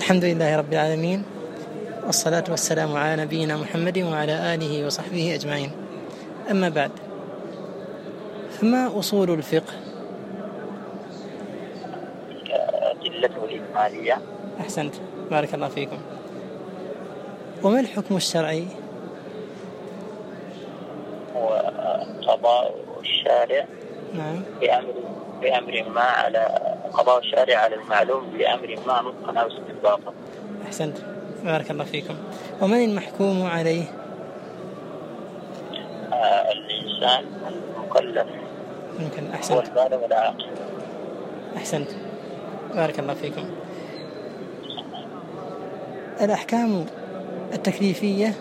الحمد لله رب العالمين، والصلاة والسلام على نبينا محمد وعلى آله وصحبه أجمعين. أما بعد، فما أصول الفقه؟ أدلته الإجمالية. أحسنت، بارك الله فيكم. وما الحكم الشرعي؟ هو قضاء الشارع نعم. بأمر ما على قضاء الشارع على المعلوم بأمر ما نطقا أو استنباطا. أحسنت، بارك الله فيكم. ومن المحكوم عليه؟ الإنسان المكلف ممكن. أحسنت، والبالغ والعاقل. أحسنت، بارك الله فيكم. الأحكام التكليفية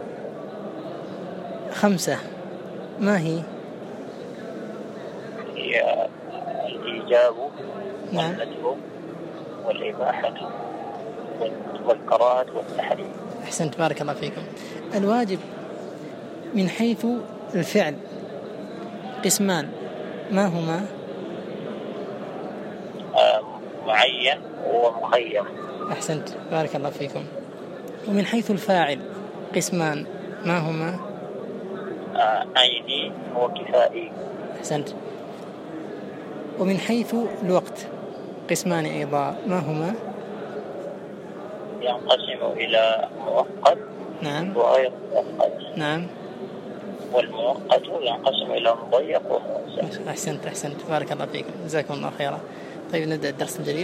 5، ما هي؟ هي الإيجاب، نعم، والندب، والإباحة، والكراهة، والتحريم. أحسنت، بارك الله فيكم. الواجب من حيث الفعل قسمان، ما هما؟ معين ومخير. أحسنت، بارك الله فيكم. ومن حيث الفاعل قسمان، ما هما؟ عيني وكفائي. أحسنت. ومن حيث الوقت قسمان أيضا، ما هما؟ ينقسم إلى مؤقت، نعم، وغير مؤقت. نعم. والمؤقت ينقسم إلى مضيق وموسع. أحسنت، أحسنت، بارك الله فيكم، جزاكم الله خيرا. طيب، نبدأ الدرس الجديد.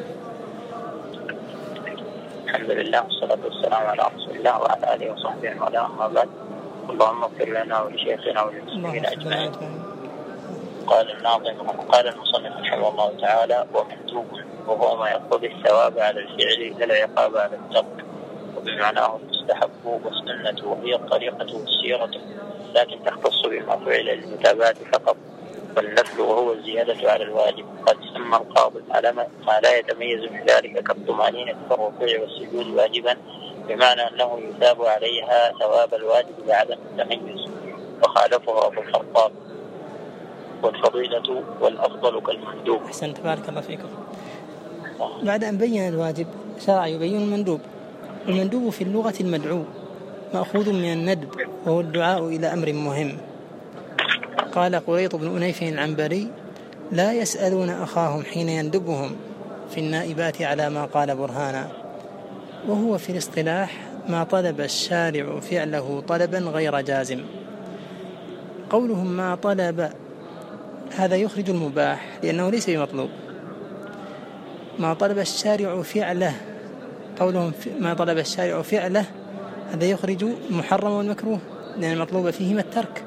الحمد لله والصلاة والسلام على رسول الله وعلى آله وصحبه وعلى أما بعد. اللهم اغفر لنا ولشيخنا وللمسلمين أجمعين. قال المصنف رحمه الله تعالى: ومندوب وهو ما يقتضي الثواب على الفعل لا العقاب على الترك، وبمعناه المستحب والسنة، وهي الطريقة والسيرة، لكن تختص بما فعل للمتابعة فقط. والنفل وهو الزيادة على الواجب. قد سمى القاضي ما لا يتميز من ذلك كالطمأنينة والركوع والسجود واجبا، بمعنى أنه يثاب عليها ثواب الواجب بعدم التميز، وخالفه أبو الخطاب. والفضيلة والأفضل كالمندوب. أحسنت، بارك الله فيكم. بعد أن بين الواجب شرع يبين المندوب. المندوب في اللغة المدعو، مأخوذ من الندب، وهو الدعاء إلى أمر مهم. قال قريط بن أنيف العنبري: لا يسألون أخاهم حين يندبهم في النائبات على ما قال برهانا. وهو في الاصطلاح ما طلب الشارع فعله طلبا غير جازم. قولهم ما طلب هذا يخرج المباح لأنه ليس بمطلوب. ما طلب الشارع فعله، قولهم ما طلب الشارع فعله هذا يخرج المحرم والمكروه لأن المطلوب فيهما الترك.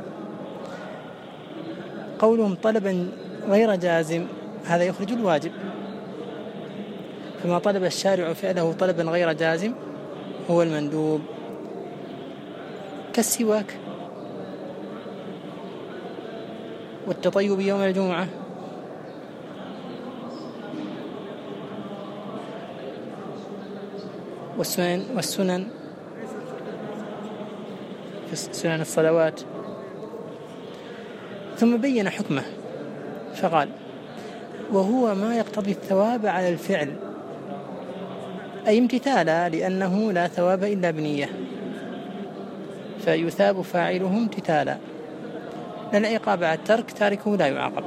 قولهم طلبا غير جازم هذا يخرج الواجب. فما طلب الشارع فعله طلبا غير جازم هو المندوب، كالسواك والتطيب يوم الجمعة والسنن في سنن الصلوات. ثم بين حكمه فقال: وهو ما يقتضي الثواب على الفعل، أي امتثالا، لأنه لا ثواب إلا بنية، فيثاب فاعله امتثالا، لا العقاب على الترك، تاركه لا يعاقب.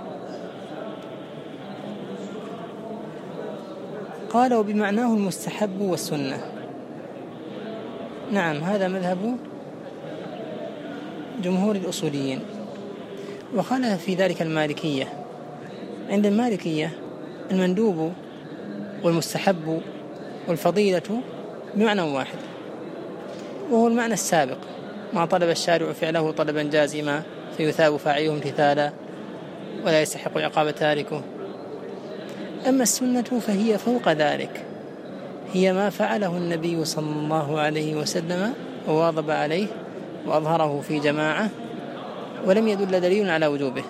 قال: وبمعناه المستحب والسنة. نعم، هذا مذهب جمهور الأصوليين، وخالف في ذلك المالكية. عند المالكية المندوب والمستحب والفضيلة بمعنى واحد، وهو المعنى السابق: ما طلب الشارع فعله طلبا جازما فيثاب فاعله امتثالا ولا يستحق عقاب تاركه. أما السنة فهي فوق ذلك، هي ما فعله النبي صلى الله عليه وسلم وواظب عليه وأظهره في جماعة ولم يدل دليل على وجوبه.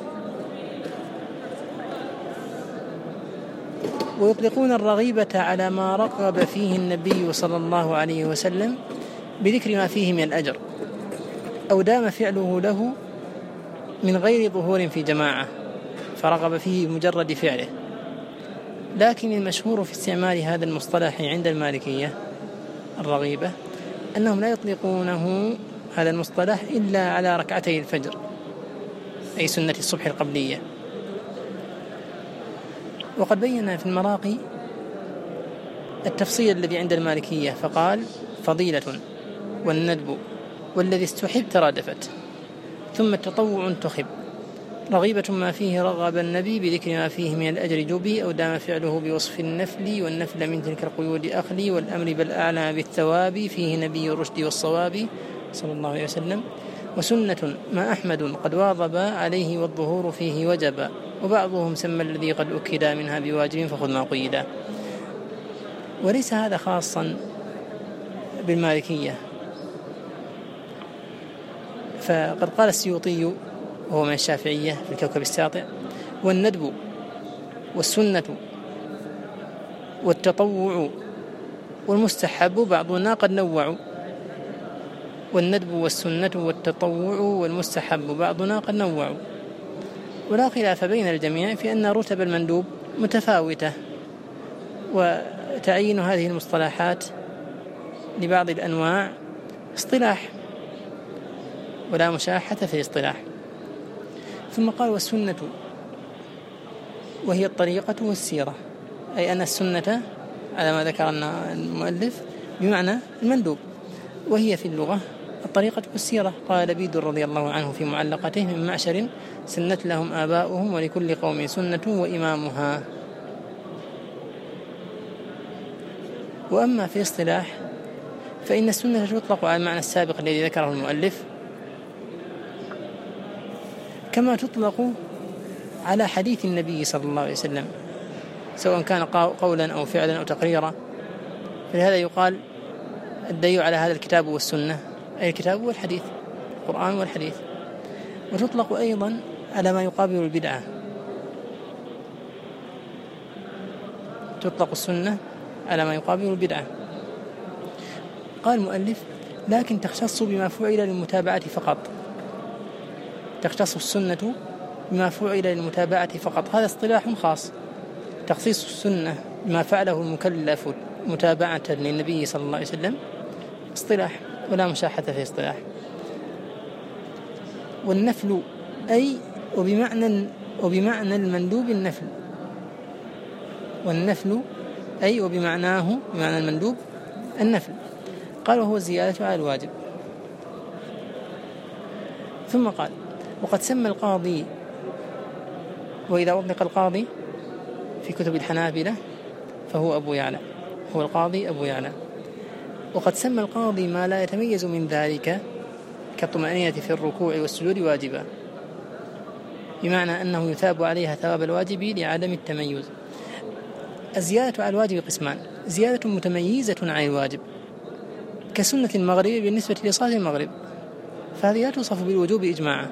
ويطلقون الرغيبة على ما رغب فيه النبي صلى الله عليه وسلم بذكر ما فيه من الأجر، أو دام فعله له من غير ظهور في جماعة فرغب فيه بمجرد فعله، لكن المشهور في استعمال هذا المصطلح عند المالكية الرغيبة أنهم لا يطلقونه هذا المصطلح إلا على ركعتي الفجر، أي سنة الصبح القبلية. وقد بينا في المراقي التفصيل الذي عند المالكية، فقال: فضيلة والندب والذي استحب ترادفت، ثم التطوع انتخب، رغيبة ما فيه رغب النبي بذكر ما فيه من الأجر جبي، أو دام فعله بوصف النفل، والنفل من تلك القيود أخلي، والأمر بل أعلى بالثواب، فيه نبي الرشد والصواب صلى الله عليه وسلم. وسنة ما أحمد قد واظب عليه، والظهور فيه وجب، وبعضهم سمى الذي قد أكد منها بواجب، فخذ ما قيدا. وليس هذا خاصا بالمالكية، فقد قال السيوطي وهو من الشافعية في الكوكب الساطع: والندب والسنة والتطوع والمستحب بعضنا قد نوع. والندب والسنة والتطوع والمستحب بعضنا قد نوع، ولا خلاف بين الجميع في أن رتب المندوب متفاوتة، وتعيين هذه المصطلحات لبعض الأنواع اصطلاح ولا مشاحة في الاصطلاح. ثم قال: والسنة وهي الطريقة والسيرة، أي أن السنة على ما ذكر المؤلف بمعنى المندوب، وهي في اللغة الطريقة والسيرة. قال لبيد رضي الله عنه في معلقته: من معشر سنت لهم آباؤهم، ولكل قوم سنة وإمامها. وأما في اصطلاح فإن السنة تطلق على المعنى السابق الذي ذكره المؤلف، كما تطلق على حديث النبي صلى الله عليه وسلم، سواء كان قولا أو فعلا أو تقريرا. فلهذا يقال الدليل على هذا الكتاب والسنة، أي الكتاب والحديث، القرآن والحديث. وتطلق أيضا على ما يقابل البدعة، تطلق السنة على ما يقابل البدعة. قال المؤلف: لكن تختص بما فعل للمتابعة فقط، تختص السنة بما فعل للمتابعة فقط. هذا اصطلاح خاص، تخصيص السنة بما فعله المكلف متابعة للنبي صلى الله عليه وسلم اصطلاح ولا مشاحة في اصطلاح. والنفل أي وبمعنى المندوب النفل، والنفل أي وبمعناه بمعنى المندوب النفل. قال: وهو الزيادة على الواجب. ثم قال: وقد سمى القاضي، وإذا أطلق القاضي في كتب الحنابلة فهو أبو يعلى، هو القاضي أبو يعلى. وقد سمى القاضي ما لا يتميز من ذلك كالطمأنينة في الركوع والسجود واجبا، بمعنى أنه يثاب عليها ثواب الواجب لعدم التميز. الزيادة على الواجب قسمان: زيادة متميزة عن الواجب كسنة المغرب بالنسبة لصلاة المغرب، فهذه لا توصف بالوجوب إجماعا.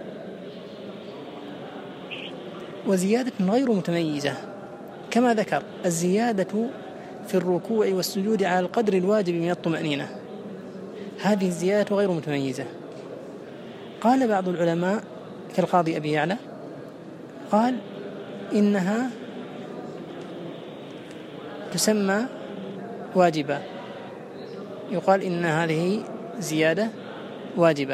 وزيادة غير متميزة كما ذكر الزيادة في الركوع والسجود على القدر الواجب من الطمأنينة، هذه الزيادة غير متميزة. قال بعض العلماء كالقاضي أبي يعلى، قال: إنها تسمى واجبة، يقال إن هذه زيادة واجبة.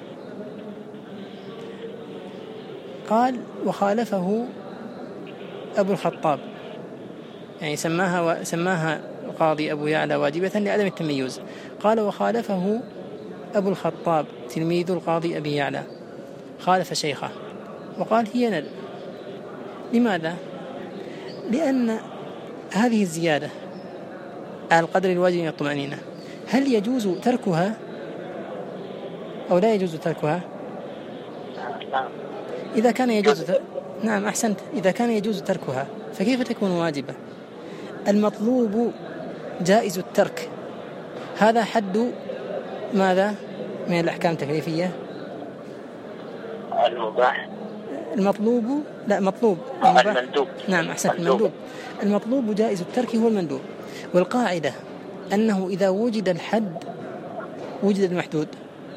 قال: وخالفه أبو الخطاب، يعني سماها القاضي أبو يعلى واجبة لعدم التميز. قال: وخالفه أبو الخطاب تلميذ القاضي أبي يعلى، خالف شيخه وقال: هي ندب. لماذا؟ لأن هذه الزيادة على القدر الواجب من الطمأنينة هل يجوز تركها أو لا يجوز تركها؟ إذا كان يجوز نعم أحسنت، إذا كان يجوز تركها فكيف تكون واجبة؟ المطلوب جائز الترك، هذا حد ماذا من الأحكام التكليفية؟ المباح. المطلوب لا مطلوب المندوب. نعم أحسنت، المندوب. المطلوب جائز الترك هو المندوب. والقاعدة أنه إذا وجد الحد وجد المحدود.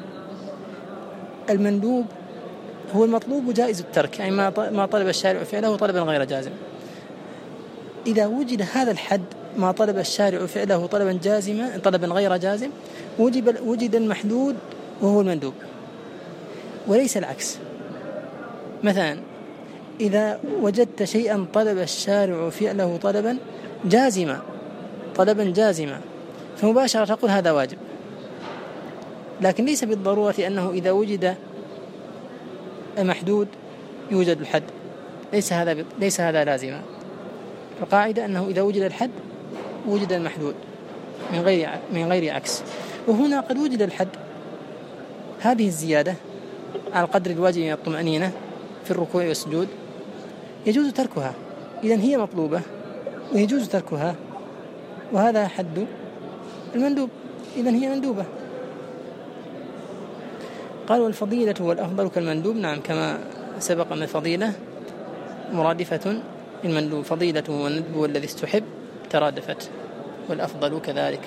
المندوب هو المطلوب جائز الترك، يعني ما طلب الشارع فعله طلبا غير جازم. إذا وجد هذا الحد ما طلب الشارع فعله طلبا جازما طلبا غير جازم وجد المحدود وهو المندوب، وليس العكس. مثلا إذا وجدت شيئا طلب الشارع فعله طلبا جازما فمباشرة تقول هذا واجب، لكن ليس بالضرورة أنه إذا وجد المحدود يوجد الحد، ليس هذا لازما. القاعدة أنه إذا وجد الحد وجد المحدود من غير عكس. وهنا قد وجد الحد، هذه الزيادة على القدر الواجب من الطمأنينة في الركوع والسجود يجوز تركها، إذن هي مطلوبة ويجوز تركها، وهذا حد المندوب، إذن هي مندوبة. قال والفضيلة والأفضل كالمندوب، نعم كما سبق أن الفضيلة مرادفة المندوب، فضيلة والندب والذي استحب ترادفت، والأفضل كذلك.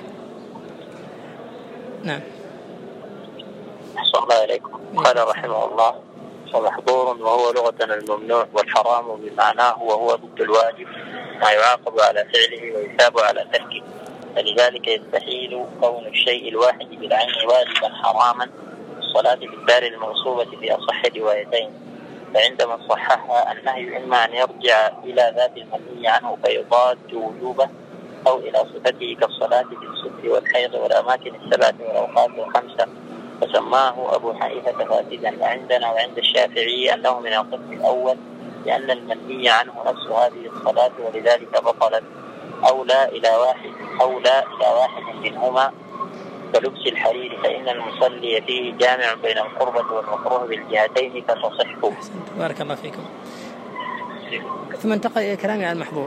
نعم. أحسن الله إليكم. قال رحمه الله: ومحظور وهو لغة الممنوع، والحرام بمعناه وهو ضد الواجب ما يعاقب على فعله ويثاب على تركه، فلذلك يستحيل كون الشيء الواحد بالعين واجبا حراما الصلاة في الدار الموصوبة في أصح روايتين. فعندما صححها النهي إما أن يرجع إلى ذات المنهي عنه فيضاد وجوبه، أو إلى صفته كالصلاة في الصبح والحيض والأماكن السبعة والأوقات الخمسة، فسماه أبو حنيفة فاسدا. وعندنا وعند الشافعي أنه من القسم الأول، لأن المنهي عنه نفس هذه الصلاة ولذلك بطلت، أو لا إلى واحد منهما كلبس الحرير، فإن المصلي فيه جامع بين القربة والمكروه بالجهتين فتصح. بارك الله فيكم. ثم انتقل إلى كلامي عن المحظور.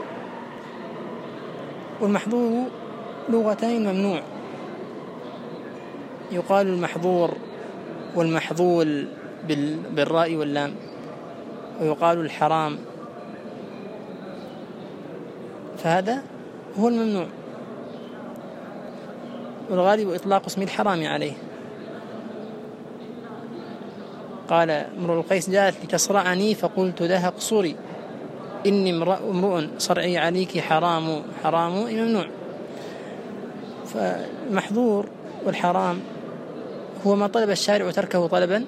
والمحظور لغتين ممنوع، يقال المحظور والمحظول بالراء واللام، ويقال الحرام، فهذا هو الممنوع، والغالب إطلاق اسم الحرام عليه. قال امرؤ القيس: جاءت لتصرعني فقلت لها اقصري، إني امرؤ صرعي عليك حرام ممنوع. فالمحظور والحرام هو ما طلب الشارع تركه طلبا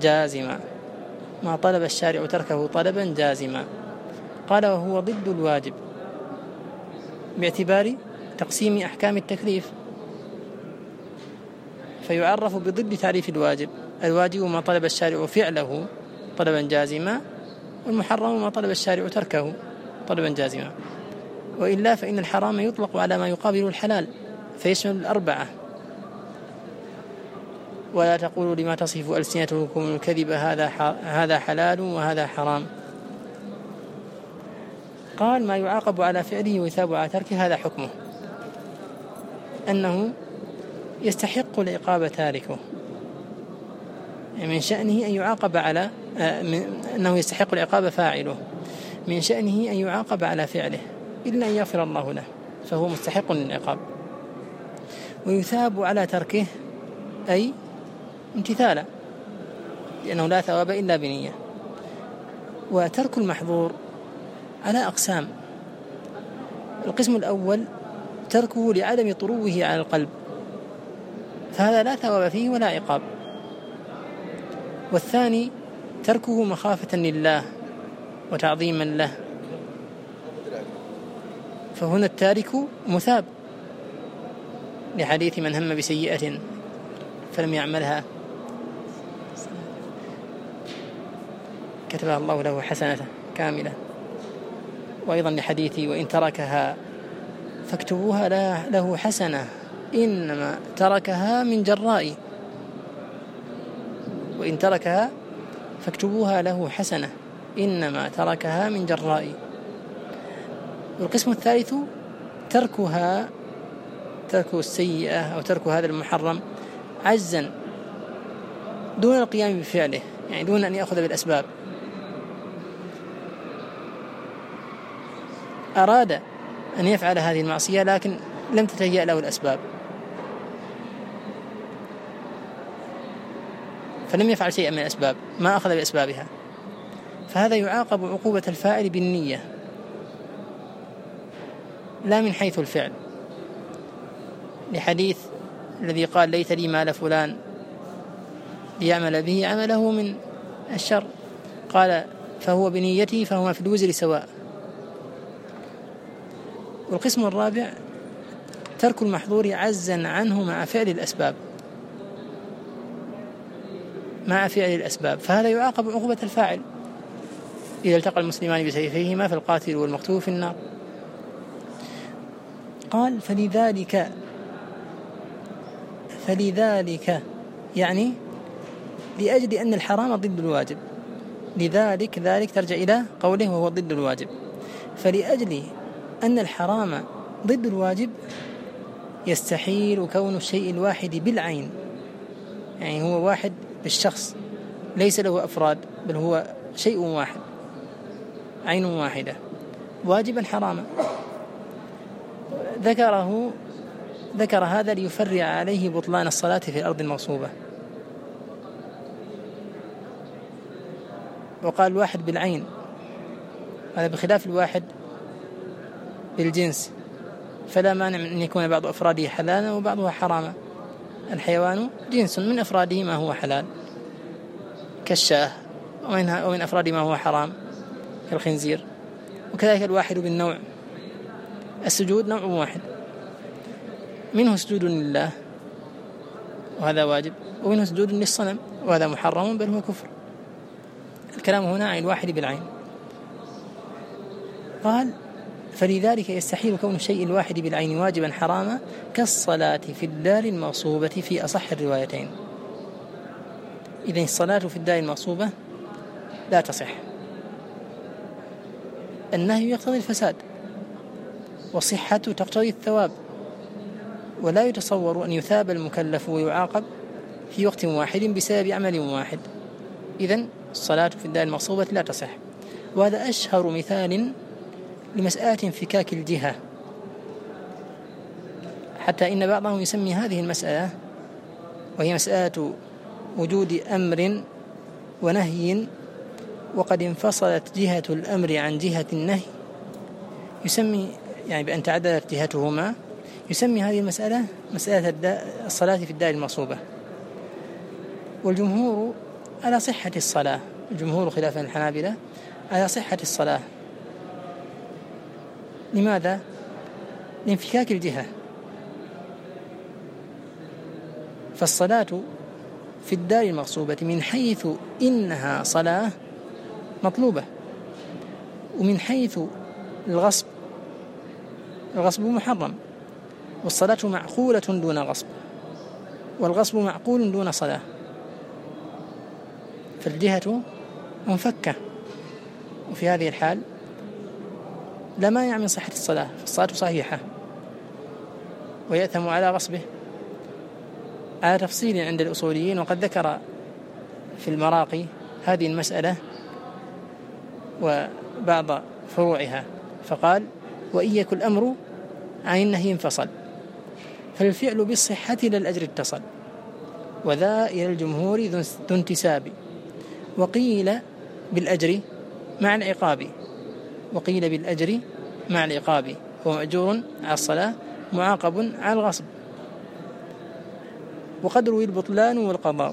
جازما، قال وهو ضد الواجب باعتبار تقسيم أحكام التكليف، فيعرف بضد تعريف الواجب. الواجب ما طلب الشارع فعله طلبا جازما، والمحرم ما طلب الشارع تركه طلبا جازما. وإلا فإن الحرام يطلق على ما يقابل الحلال فيشمل الأربعة. ولا تقولوا لما تصف ألسنتكم الكذب هذا حلال وهذا حرام. قال ما يعاقب على فعله ويثاب على تركه، هذا حكمه أنه يستحق العقاب تاركه، من شأنه أن يعاقب على أنه يستحق العقاب فاعله، من شأنه أن يعاقب على فعله إلا أن يغفر الله له فهو مستحق للعقاب. ويثاب على تركه أي امتثالا، لأنه لا ثواب إلا بنية. وترك المحظور على أقسام: القسم الأول تركه لعدم طروه على القلب، فهذا لا ثواب فيه ولا عقاب. والثاني تركه مخافة لله وتعظيما له، فهنا التارك مثاب، لحديث من هم بسيئة فلم يعملها كتبها الله له حسنة كاملة. وأيضا لحديث وإن تركها فاكتبوها له حسنة إنما تركها من جراء، وإن تركها فاكتبوها له حسنة إنما تركها من جراء. والقسم الثالث ترك السيئة أو ترك هذا المحرم عجزا دون القيام بفعله، يعني دون أن يأخذ بالأسباب. أراد أن يفعل هذه المعصية لكن لم تتهيأ له الأسباب، فلم يفعل شيئا من الأسباب، ما أخذ بأسبابها، فهذا يعاقب عقوبة الفاعل بالنية. لا من حيث الفعل، لحديث الذي قال ليت لي مال فلان ليعمل به عمله من الشر، قال فهو بنيته فهما في الوزر سواء. والقسم الرابع ترك المحظور عزا عنه مع فعل الأسباب، فهذا يعاقب عقوبة الفاعل إذا التقى المسلمان بسيفيهما فالقاتل والمقتول في النار. قال فلذلك يعني لأجل أن الحرام ضد الواجب، لذلك ذلك ترجع إلى قوله وهو ضد الواجب، فلأجل أن الحرام ضد الواجب يستحيل كون الشيء الواحد بالعين، يعني هو واحد بالشخص ليس له أفراد بل هو شيء واحد عين واحدة واجبا حراما. ذكر هذا ليفرع عليه بطلان الصلاة في الأرض المغصوبة، وقال الواحد بالعين هذا بخلاف الواحد بالجنس، فلا مانع من أن يكون بعض أفراده حلالا وبعضها حراما. الحيوان جنس من أفراده ما هو حلال كالشاه، ومن أفراده ما هو حرام كالخنزير، وكذلك الواحد بالنوع. السجود نوع واحد، منه سجود لله وهذا واجب، ومنه سجود للصنم وهذا محرم بل هو كفر. الكلام هنا عن الواحد بالعين. قال فلذلك يستحيل كون الشيء الواحد بالعين واجبا حراما كالصلاة في الدار المغصوبة في أصح الروايتين. إذن الصلاة في الدار المغصوبة لا تصح، النهي يقتضي الفساد والصحة تقتضي الثواب، ولا يتصور أن يثاب المكلف ويعاقب في وقت واحد بسبب عمل واحد. إذن الصلاة في الدار المغصوبة لا تصح. وهذا أشهر مثال لمسألة انفكاك الجهة، حتى إن بعضهم يسمي هذه المسألة وهي مسألة وجود أمر ونهي وقد انفصلت جهة الأمر عن جهة النهي، يسمي يعني بأن تعددت جهتهما، يسمي هذه المسألة مسألة الصلاة في الدار المغصوبة. والجمهور على صحة الصلاة، الجمهور خلافا الحنابلة على صحة الصلاة. لماذا؟ لانفكاك الجهة. فالصلاة في الدار المغصوبة من حيث إنها صلاة مطلوبة، ومن حيث الغصب محرم، والصلاة معقولة دون غصب، والغصب معقول دون صلاة، فالجهة منفكة. وفي هذه الحال لا مانع من صحة الصلاة، فالصلاة صحيحة ويأثم على غصبه على تفصيل عند الأصوليين. وقد ذكر في المراقي هذه المسألة وبعض فروعها، فقال وإن يكن الأمر عن النهي انفصل فالفعل بالصحة للأجر اتصل، وذا إلى الجمهور ذو انتساب، وقيل بالأجر مع العقاب، وقيل بالأجر مع العقاب، ومأجور على الصلاة معاقب على الغصب، وقد روي البطلان والقضاء،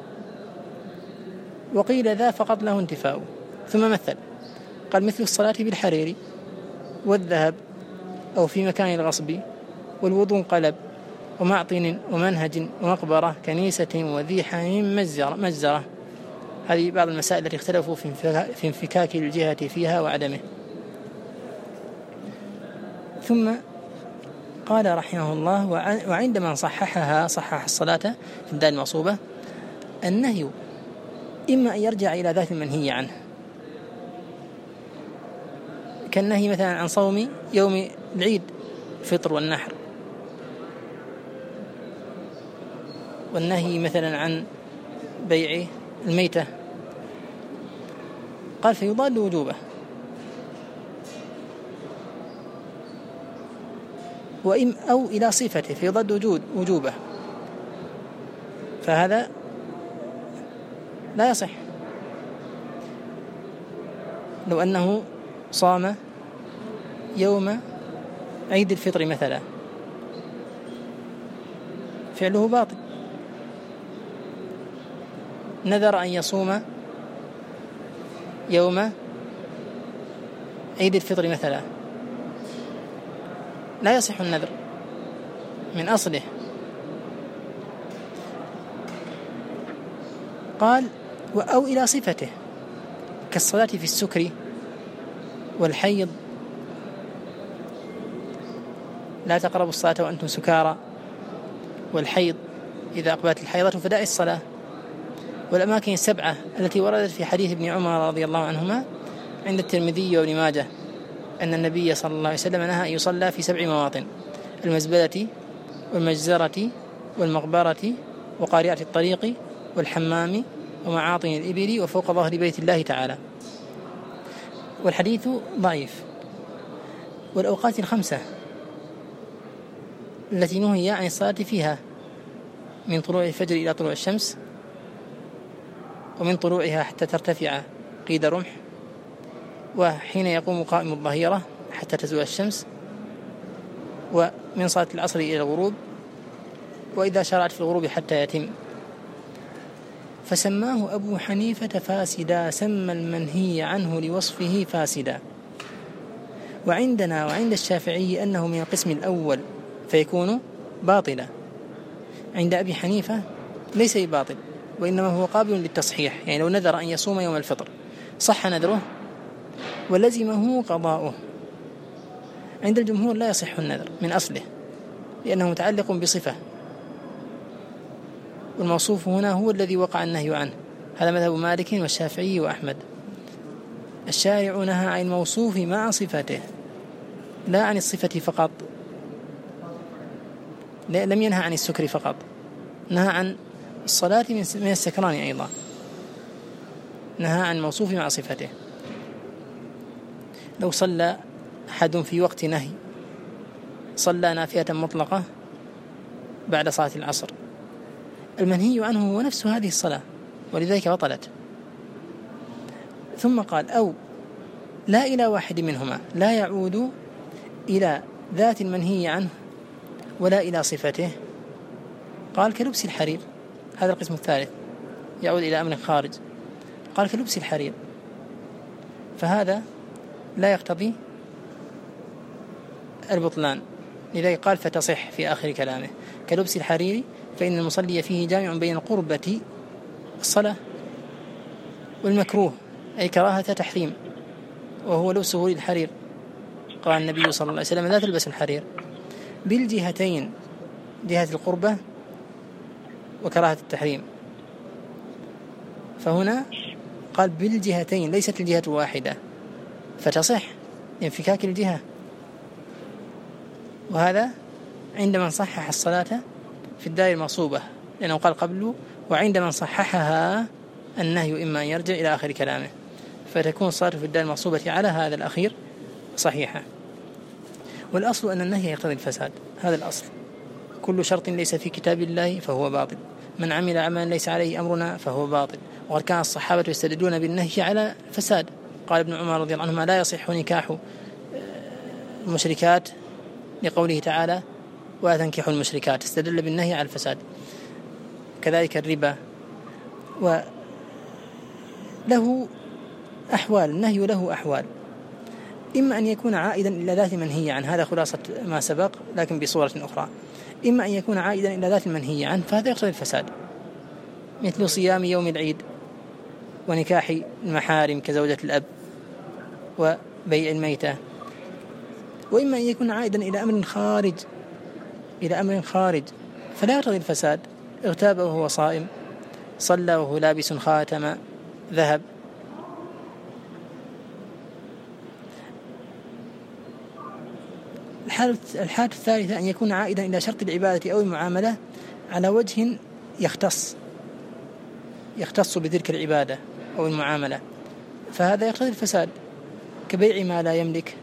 وقيل ذا فقط له انتفاء. ثم مثل قال مثل الصلاة بالحرير والذهب أو في مكان الغصب، والوضوء قلب ومعطن ومنهج ومقبرة كنيسة وذي حميم مجزرة. هذه بعض المسائل التي اختلفوا في انفكاك الجهة فيها وعدمه. ثم قال رحمه الله وعندما صحح الصلاة في الدار المغصوبة النهي إما أن يرجع إلى ذات المنهي عنه، كالنهي مثلا عن صوم يوم العيد الفطر والنحر، والنهي مثلا عن بيع الميتة، قال فيضاد وجوبه. أو إلى صفته فيضاد وجوبه، فهذا لا يصح. لو أنه صام يوم عيد الفطر مثلا فعله باطل. نذر أن يصوم يوم عيد الفطر مثلا، لا يصح النذر من أصله. قال أو إلى صفته كالصلاة في السكر والحيض، لا تقربوا الصلاة وأنتم سكارى، والحيض إذا أقبلت الحيضة فداء الصلاة، والأماكن السبعة التي وردت في حديث ابن عمر رضي الله عنهما عند الترمذي وابن ماجه أن النبي صلى الله عليه وسلم نهى أن يصلى في 7 مواطن: المزبلة والمجزرة والمقبرة وقارعة الطريق والحمام ومعاطن الإبل وفوق ظهر بيت الله تعالى. والحديث ضعيف. والأوقات 5 التي نهي عن الصلاة فيها من طلوع الفجر إلى طلوع الشمس، ومن طلوعها حتى ترتفع قيد رمح، وحين يقوم قائم الظهيرة حتى تزول الشمس، ومن صلاة العصر إلى الغروب، وإذا شرعت في الغروب حتى يتم. فسماه أبو حنيفة فاسدا، سمى المنهي عنه لوصفه فاسدا. وعندنا وعند الشافعي أنه من القسم الأول فيكون باطلا. عند أبي حنيفة ليس باطل، وإنما هو قابل للتصحيح، يعني لو نذر أن يصوم يوم الفطر صح نذره ولزمه قضاؤه. عند الجمهور لا يصح النذر من أصله لأنه متعلق بصفة، والموصوف هنا هو الذي وقع النهي عنه. هذا مذهب مالك والشافعي وأحمد. الشارع نهى عن الموصوف مع صفته لا عن الصفة فقط. لم ينهى عن السكر فقط، نهى عن الصلاة من السكران أيضا، نهى عن الموصوف مع صفته. لو صلى أحد في وقت نهي، صلى نافلة مطلقة بعد صلاة العصر، المنهي عنه هو نفس هذه الصلاة ولذلك بطلت. ثم قال أو لا إلى واحد منهما، لا يعود إلى ذات المنهي عنه ولا إلى صفته. قال كلبس الحرير، هذا القسم الثالث يعود إلى أمر خارج. قال كلبس الحرير، فهذا لا يقتضي البطلان، لذلك قال فتصح في آخر كلامه كلبس الحرير فإن المصلي فيه جامع بين قربة الصلاة والمكروه، أي كراهة تحريم، وهو لبسه للحرير. قال النبي صلى الله عليه وسلم لا تلبس الحرير، بالجهتين، جهة القربة وكراهة التحريم. فهنا قال بالجهتين ليست الجهة واحدة، فتصح انفكاك الجهة. وهذا عندما صحح الصلاة في الدار المصوبة، لأنه قال قبله وعندما صححها النهي إما أن يرجع إلى آخر كلامه، فتكون الصلاة في الدار المصوبة على هذا الأخير صحيحة. والأصل أن النهي يقتضي الفساد، هذا الأصل. كل شرط ليس في كتاب الله فهو باطل، من عمل عملا ليس عليه أمرنا فهو باطل. وقد كان الصحابة يستدلون بالنهي على الفساد. قال ابن عمر رضي الله عنهما لا يصح نكاح المشركات لقوله تعالى ولا تنكحوا المشركات، استدل بالنهي على الفساد. كذلك الربا، وله أحوال، النهي له أحوال، إما أن يكون عائدا إلى ذات المنهي عنه، هذا خلاصة ما سبق لكن بصورة أخرى. إما أن يكون عائدا إلى ذات المنهي عنه فهذا يقتضي الفساد، مثل صيام يوم العيد ونكاح المحارم كزوجة الأب وبيع الميتة. وإما أن يكون عائدا إلى أمر خارج فلا يقتضي الفساد. اغتاب وهو صائم، صلى وهو لابس خاتم ذهب. الحالة الثالثة أن يكون عائدا إلى شرط العبادة أو المعاملة على وجه يختص بتلك العبادة أو المعاملة، فهذا يقتضي الفساد، كبيع ما لا يملك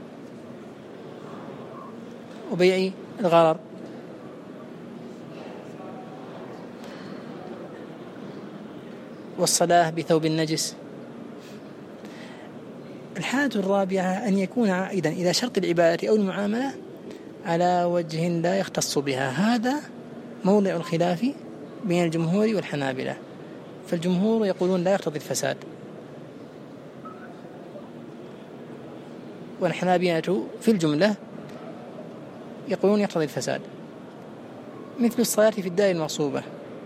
وبيع الغرر. والصلاة بثوب النجس. الحالة الرابعة أن يكون عائدا إلى شرط العبادة أو المعاملة على وجه لا يختص بها. هذا موضع الخلاف بين الجمهور والحنابلة. فالجمهور يقولون لا يقتضي الفساد، والحنابلة في الجملة يقولون يقتضي الفساد، مثل الصلاة في الدار المغصوبة.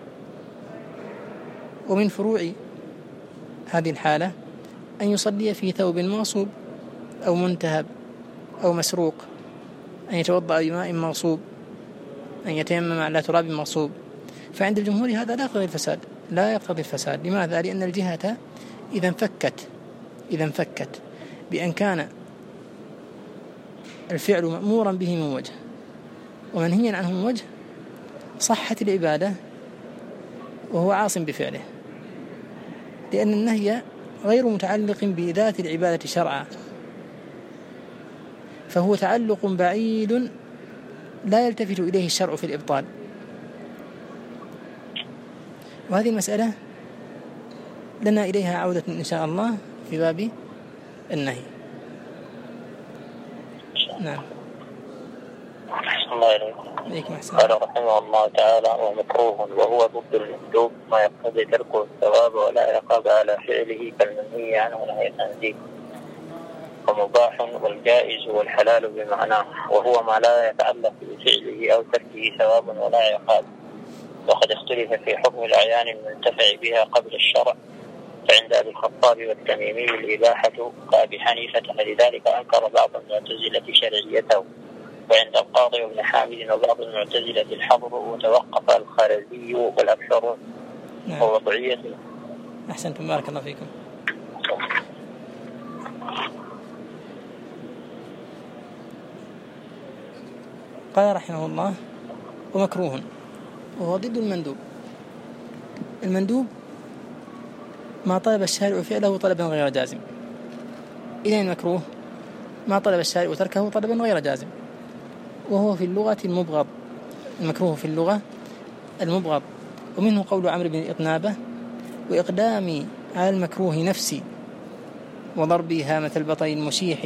ومن فروع هذه الحالة أن يصلي في ثوب مغصوب أو منتهب أو مسروق، أن يتوضأ بماء مغصوب، أن يتيمم على تراب مغصوب. فعند الجمهور هذا لا يقتضي الفساد، لا يقتضي الفساد. لماذا؟ لأن الجهة إذا انفكت بأن كان الفعل مأمورا به من وجه ومنهيا عنه من وجه، صحت العبادة وهو عاصم بفعله، لأن النهي غير متعلق بذات العبادة شرعا، فهو تعلق بعيد لا يلتفت إليه الشرع في الإبطال. وهذه المسألة لنا إليها عودة إن شاء الله في باب النهي. نعم. الله إليكم. قال رحمه الله تعالى: ومكروه وهو ضد المندوب ما يقتضي تركه الثواب ولا عقاب على فعله كالمنهي عنه نهي التنزيه. ومباح والجائز والحلال بمعناه، وهو ما لا يتعلق بفعله أو تركه ثواب ولا عقاب. وقد اختلف في حكم الأعيان المنتفع بها قبل الشرع، فعند أبي الخطاب والتميمي الإباحة كأبي حنيفة، فلذلك أنكر بعض المعتزلة شرعيته، وعند القاضي وابن حامد وبعض المعتزلة الحظر، وتوقف الخارزي والأكثر ووضعية. أحسنتم، بارك الله فيكم. قال رحمه الله: ومكروه وهو ضد المندوب. المندوب ما طلب الشارع فعله طلبا غير جازم. إذن المكروه ما طلب الشارع تركه طلبا غير جازم، وهو في اللغة المبغض. المكروه في اللغة المبغض. ومنه قول عمرو بن إطنابة: وإقدامي على المكروه نفسي وضربي هامة البطل المشيح.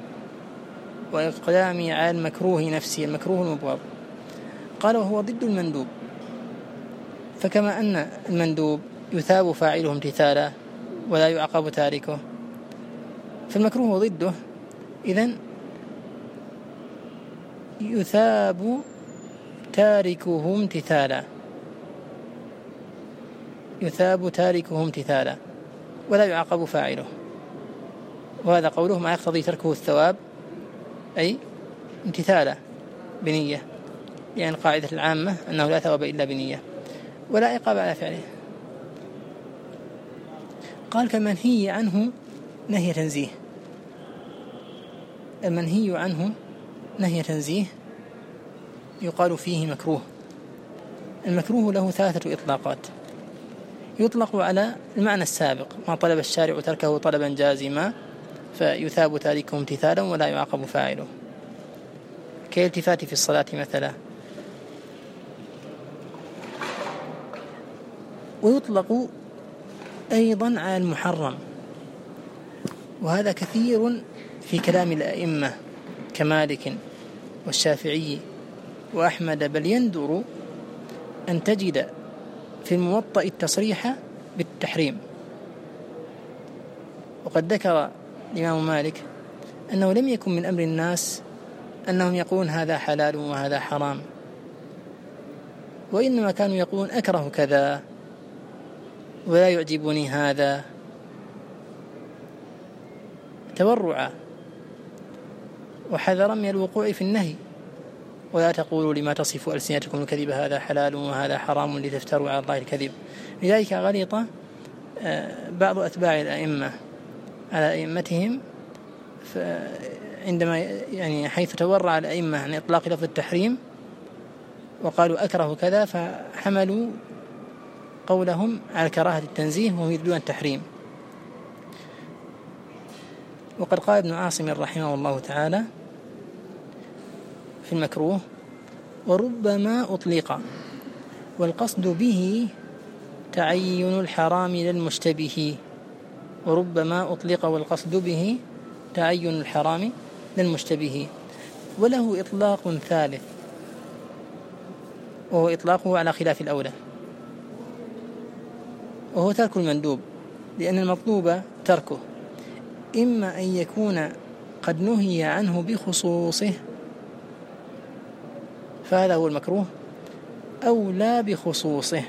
وإقدامي على المكروه نفسي، المكروه المبغض. قال: وهو ضد المندوب. فكما أن المندوب يثاب فاعله امتثالا ولا يعاقب تاركه، فالمكروه ضده. إذن يثاب تاركه امتثالا، يثاب تاركه امتثالا ولا يعاقب فاعله. وهذا قوله ما يقتضي تركه الثواب، أي امتثالا بنية، يعني القاعدة العامة أنه لا ثواب إلا بنية، ولا عقاب على فعله. قال: كالمنهي عنه نهي تنزيه. المنهي عنه نهي تنزيه يقال فيه مكروه. المكروه له 3 إطلاقات. يطلق على المعنى السابق: ما طلب الشارع تركه طلبا جازما فيثاب تاركه امتثالا ولا يعاقب فاعله، كالالتفات في الصلاة مثلا. ويطلق أيضا على المحرم، وهذا كثير في كلام الأئمة كمالك والشافعي وأحمد، بل يندر أن تجد في الموطأ التصريح بالتحريم. وقد ذكر الإمام مالك أنه لم يكن من أمر الناس أنهم يقولون هذا حلال وهذا حرام، وإنما كانوا يقولون أكره كذا ولا يعجبني هذا، تورعا وحذرا من الوقوع في النهي. ولا تقولوا لما تصف ألسنتكم الكذب هذا حلال وهذا حرام لتفتروا على الله الكذب. لذلك غلط بعض أتباع الأئمة على أئمتهم عندما يعني حيث تورع الأئمة عن إطلاق لفظ التحريم وقالوا أكره كذا، فحملوا قولهم على كراهة التنزيه وهم يريدون التحريم. وقد قال ابن عاصم رحمه الله تعالى في المكروه: وربما أطلق والقصد به تعين الحرام للمشتبه. وربما أطلق والقصد به تعين الحرام للمشتبه. وله إطلاق ثالث، وهو إطلاقه على خلاف الأولى، وهو ترك المندوب، لأن المطلوب تركه إما أن يكون قد نهي عنه بخصوصه فهذا هو المكروه، أو لا بخصوصه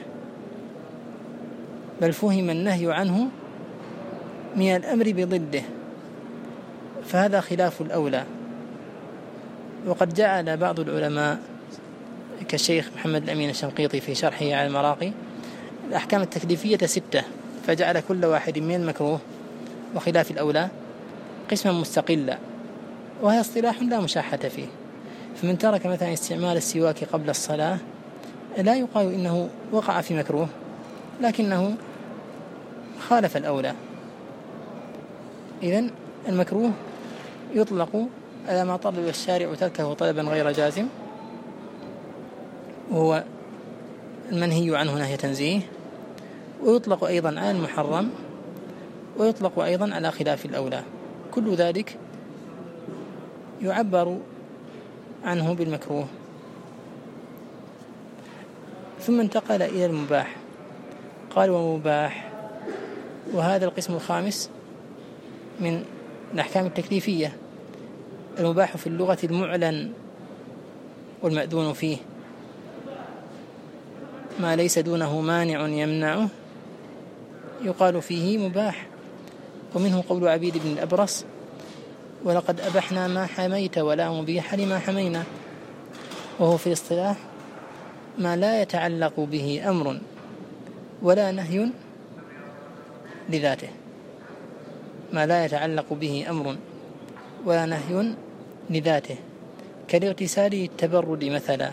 بل فهم النهي عنه من الأمر بضده فهذا خلاف الأولى. وقد جعل بعض العلماء كالشيخ محمد الأمين الشنقيطي في شرحه على المراقي الأحكام التكليفية 6، فجعل كل واحد من المكروه وخلاف الأولى قسما مستقلا، وهي اصطلاح لا مشاحة فيه. فمن ترك مثلا استعمال السواك قبل الصلاة لا يقال إنه وقع في مكروه، لكنه خالف الأولى. إذن المكروه يطلق على ما طلب الشارع تركه طلبا غير جازم، وهو المنهي عنه نهي تنزيه، ويطلق أيضا على المحرم، ويطلق أيضا على خلاف الأولى. كل ذلك يعبر عنه بالمكروه. ثم انتقل إلى المباح، قال ومباح، وهذا القسم الخامس من الأحكام التكليفية. المباح في اللغة المعلن والمأذون فيه، ما ليس دونه مانع يمنعه يقال فيه مباح. ومنه قول عبيد بن الأبرص: ولقد أبحنا ما حميت ولا مبيح لما حمينا، وهو في الاصطلاح ما لا يتعلق به أمر ولا نهي لذاته، ما لا يتعلق به أمر ولا نهي لذاته، كالاغتسال للتبرد مثلا،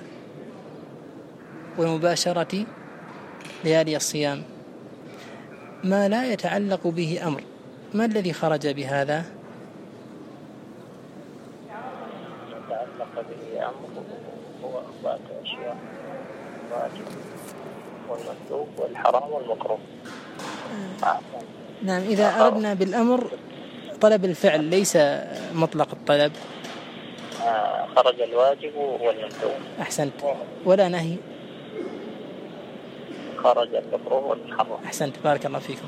والمباشرة ليالي الصيام. ما لا يتعلق به أمر، ما الذي خرج بهذا؟ يتعلق به أمر هو 4 أشياء: الواجب والمندوب والحرام والمكروه. نعم، إذا أردنا بالأمر طلب الفعل ليس مطلق الطلب، خرج الواجب والمندوب. أحسنت. ولا نهي، خرج المكروه والمحرم. أحسنت، بارك الله فيكم.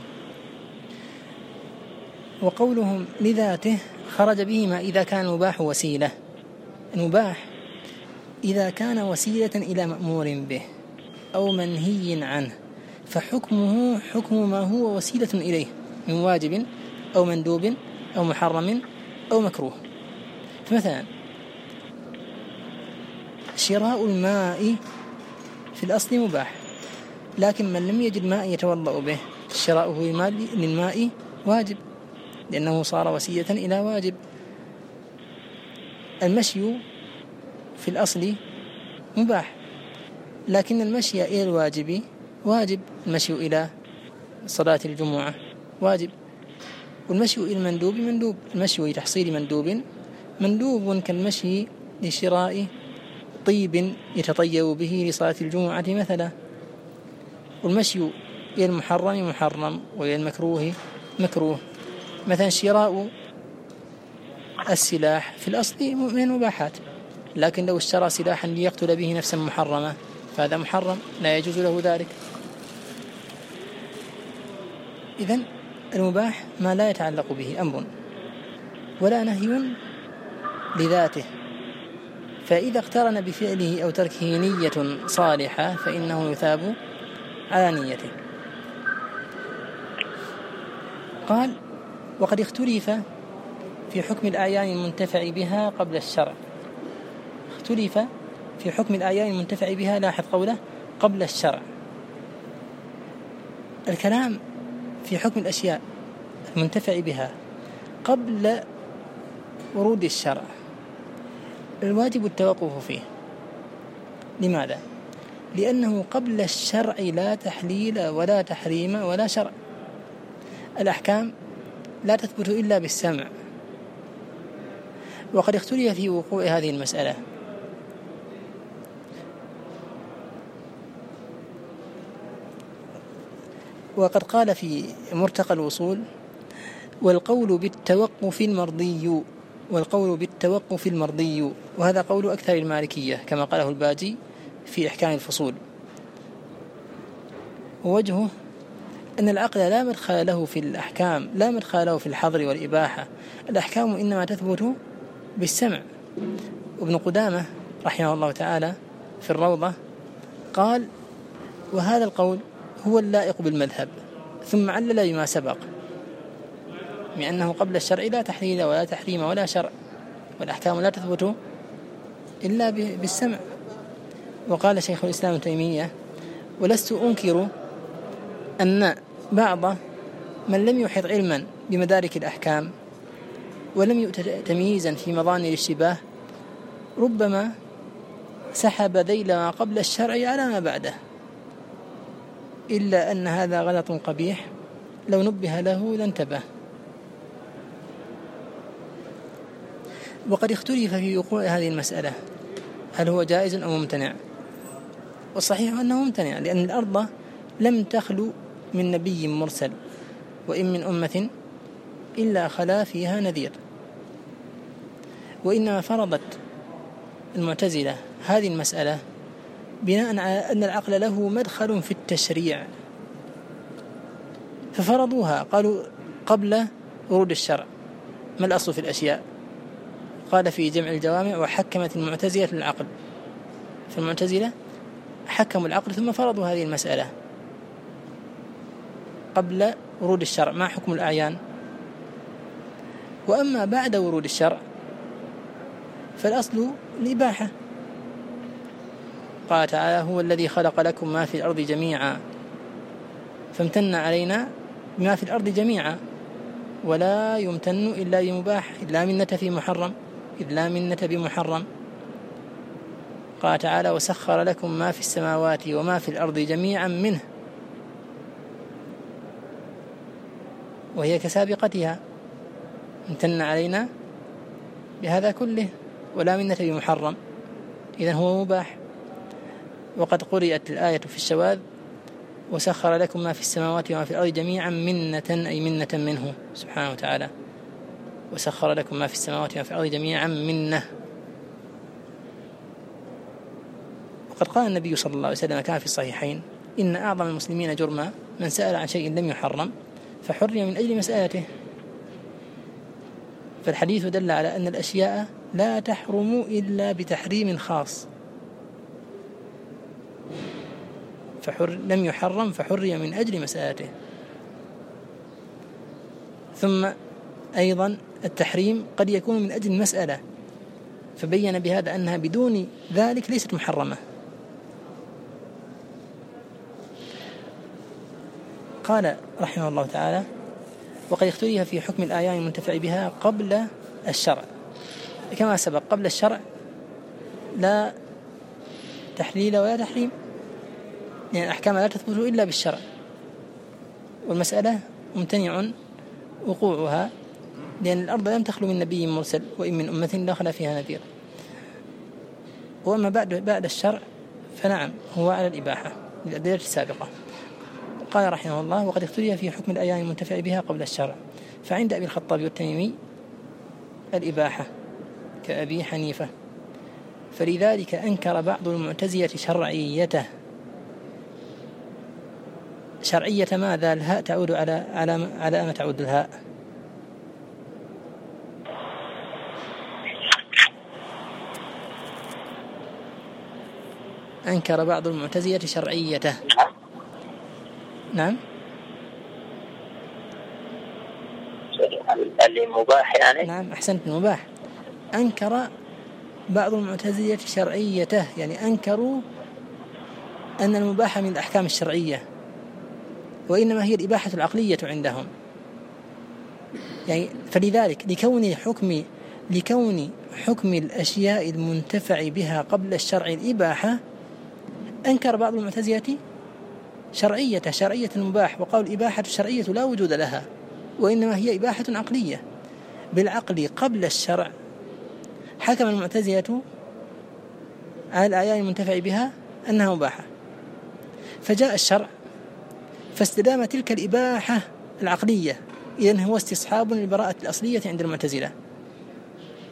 وقولهم لذاته خرج به ما إذا كان المباح وسيلة. المباح إذا كان وسيلة إلى مأمور به أو منهي عنه فحكمه حكم ما هو وسيلة إليه من واجب أو مندوب أو محرم أو مكروه. فمثلا شراء الماء في الأصل مباح، لكن من لم يجد ماء يتوضأ به شراؤه للماء واجب، لأنه صار وسيلة إلى واجب. المشي في الأصل مباح، لكن المشي إلى الواجب واجب. المشي إلى صلاة الجمعة واجب، والمشي إلى المندوب مندوب. المشي لتحصيل مندوب كالمشي لشراء طيب يتطيب به لصلاة الجمعة مثلا. والمشي إلى المحرم محرم، وإلى المكروه مكروه. مثلا شراء السلاح في الأصل من المباحات، لكن لو اشترى سلاحا ليقتل به نفسا محرمة فهذا محرم، لا يجوز له ذلك. إذن المباح ما لا يتعلق به أمر ولا نهي لذاته، فإذا اقترن بفعله أو تركه نية صالحة فإنه يثاب على نيته. قال وقد اختلف في حكم الأعيان المنتفع بها قبل الشرع. اختلف في حكم الأعيان المنتفع بها، لاحظ قوله قبل الشرع. الكلام في حكم الأشياء المنتفع بها قبل ورود الشرع الواجب التوقف فيه. لماذا؟ لأنه قبل الشرع لا تحليل ولا تحريم ولا شرع. الأحكام لا تثبت إلا بالسمع. وقد اختلف في وقوع هذه المسألة. وقد قال في مرتقى الوصول: والقول بالتوقف المرضي والقول بالتوقف المرضي، وهذا قول أكثر المالكية كما قاله الباجي في إحكام الفصول. ووجهه أن العقل لا مدخل له في الأحكام، لا مدخل له في الحظر والإباحة، الأحكام إنما تثبت بالسمع. وابن قدامة رحمه الله تعالى في الروضة قال: وهذا القول هو اللائق بالمذهب، ثم علل بما سبق بأنه قبل الشرع لا تحليل ولا تحريم ولا شرع، والأحكام لا تثبت إلا بالسمع. وقال شيخ الإسلام ابن تيمية: ولست أنكر أن بعض من لم يحط علما بمدارك الأحكام ولم يؤت تمييزا في مظان الاشتباه ربما سحب ذيل ما قبل الشرع على ما بعده، إلا أن هذا غلط قبيح لو نبه له لانتبه. وقد اختلف في وقوع هذه المسألة، هل هو جائز أو ممتنع؟ والصحيح أنه ممتنع، لأن الأرض لم تخلو من نبي مرسل، وإن من أمة إلا خلا فيها نذير. وإنما فرضت المعتزلة هذه المسألة بناء على أن العقل له مدخل في التشريع، ففرضوها، قالوا قبل ورود الشرع ما الأصل في الأشياء؟ قال في جمع الجوامع: وحكمت المعتزلة العقل. فالمعتزلة حكموا العقل ثم فرضوا هذه المسألة قبل ورود الشرع. ما حكم الأعيان؟ وأما بعد ورود الشرع فالأصل الإباحة. قال تعالى: هو الذي خلق لكم ما في الأرض جميعا فامتن علينا بما في الأرض جميعا ولا يمتن إلا بمباح إذ لا منة في محرم، إذ لا منة بمحرم. قال تعالى: وسخر لكم ما في السماوات وما في الأرض جميعا منه، وهي كسابقتها، امتن علينا بهذا كله ولا منة بمحرم، إذن هو مباح. وقد قرئت الآية في الشواذ: وسخر لكم ما في السماوات وما في الأرض جميعا منة، أي منة منه سبحانه وتعالى. وسخر لكم ما في السماوات وما في الأرض جميعا منه. وقد قال النبي صلى الله عليه وسلم كان في الصحيحين: إن أعظم المسلمين جرما من سأل عن شيء لم يحرم فحرم من أجل مسألته. فالحديث دل على أن الأشياء لا تحرم إلا بتحريم خاص، لم يحرم فحرم من أجل مسألته. ثم أيضا التحريم قد يكون من أجل المسألة، فبين بهذا أنها بدون ذلك ليست محرمة. قال رحمه الله تعالى: وقد اختلف في حكم الآيان المنتفع بها قبل الشرع، كما سبق قبل الشرع لا تحليل ولا تحريم، يعني الأحكام لا تثبت إلا بالشرع، والمسألة ممتنع وقوعها، لأن الأرض لم تخلو من نبي مرسل، وإن من أمة لا خلا فيها نذير. وأما بعد الشرع فنعم هو على الإباحة للأدلة السابقة. قال رحمه الله: وقد اختلف في حكم الآيان المنتفع بها قبل الشرع، فعند أبي الخطاب والتميمي الإباحة كأبي حنيفة، فلذلك أنكر بعض المعتزلة شرعيته. شرعية ماذا؟ الهاء تعود على ما تعود الهاء؟ أنكر بعض المعتزلة شرعيته. نعم، اللي مباح يعني. نعم أحسنت، المباح. أنكر بعض المعتزلة شرعيته، يعني أنكروا أن المباح من الأحكام الشرعية، وإنما هي الإباحة العقلية عندهم. يعني فلذلك لكون حكم الأشياء المنتفع بها قبل الشرع الإباحة، أنكر بعض المعتزلة شرعية المباح، وقال الإباحة الشرعية لا وجود لها، وإنما هي إباحة عقلية. بالعقل قبل الشرع حكم المعتزلة على الآيات المنتفع بها أنها مباحة، فجاء الشرع فاستدام تلك الإباحة العقلية، إذن هو استصحاب للبراءة الأصلية عند المعتزلة.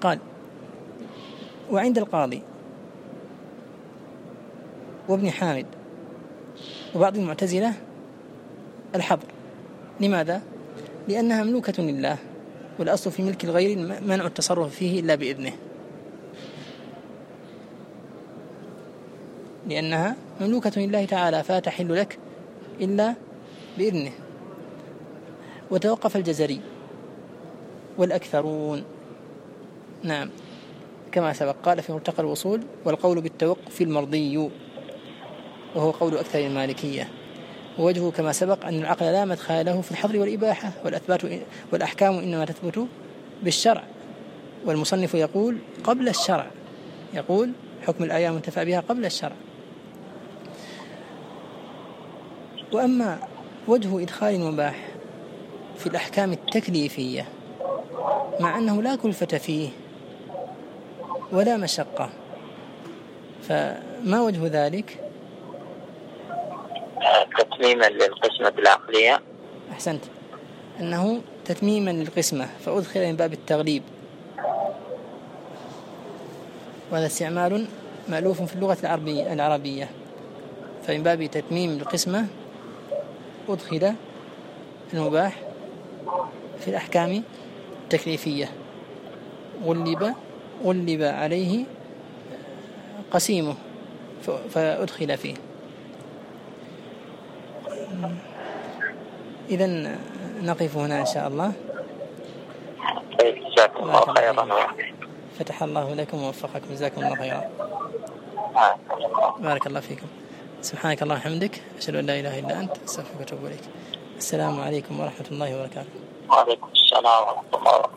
قال: وعند القاضي وابن حامد وبعض المعتزلة الحظر. لماذا؟ لأنها مملوكة لله، والأصل في ملك الغير منع التصرف فيه إلا بإذنه، لأنها مملوكة لله تعالى فلا تحل لك إلا بإذنه. وتوقف الجزري والأكثرون، نعم، كما سبق قال في مرتقى الوصول: والقول بالتوقف المرضي، وهو قول أكثر المالكية. ووجهه كما سبق أن العقل لا مدخل له في الحظر والإباحة، والأحكام إنما تثبت بالشرع. والمصنف يقول قبل الشرع، يقول حكم الآية منتفع بها قبل الشرع. وأما وجه إدخال المباح في الأحكام التكليفية مع أنه لا كلفة فيه ولا مشقة، فما وجه ذلك؟ تتميما للقسمة العقلية. أحسنت، أنه تتميما للقسمة فأدخل من باب التغليب، وهذا استعمال مألوف في اللغة العربية، فمن باب تتميم القسمة أدخل المباح في الأحكام التكليفية، غلب عليه قسيمه فأدخل فيه. إذن نقف هنا إن شاء الله. جزاكم الله خيرا، فتح الله لكم ووفقكم، جزاكم الله خيرا، بارك الله فيكم. سبحانك اللهم وبحمدك، أشهد أن لا إله إلا أنت، أستغفرك وأتوب إليك. السلام عليكم ورحمة الله وبركاته. وعليكم السلام ورحمة الله وبركاته.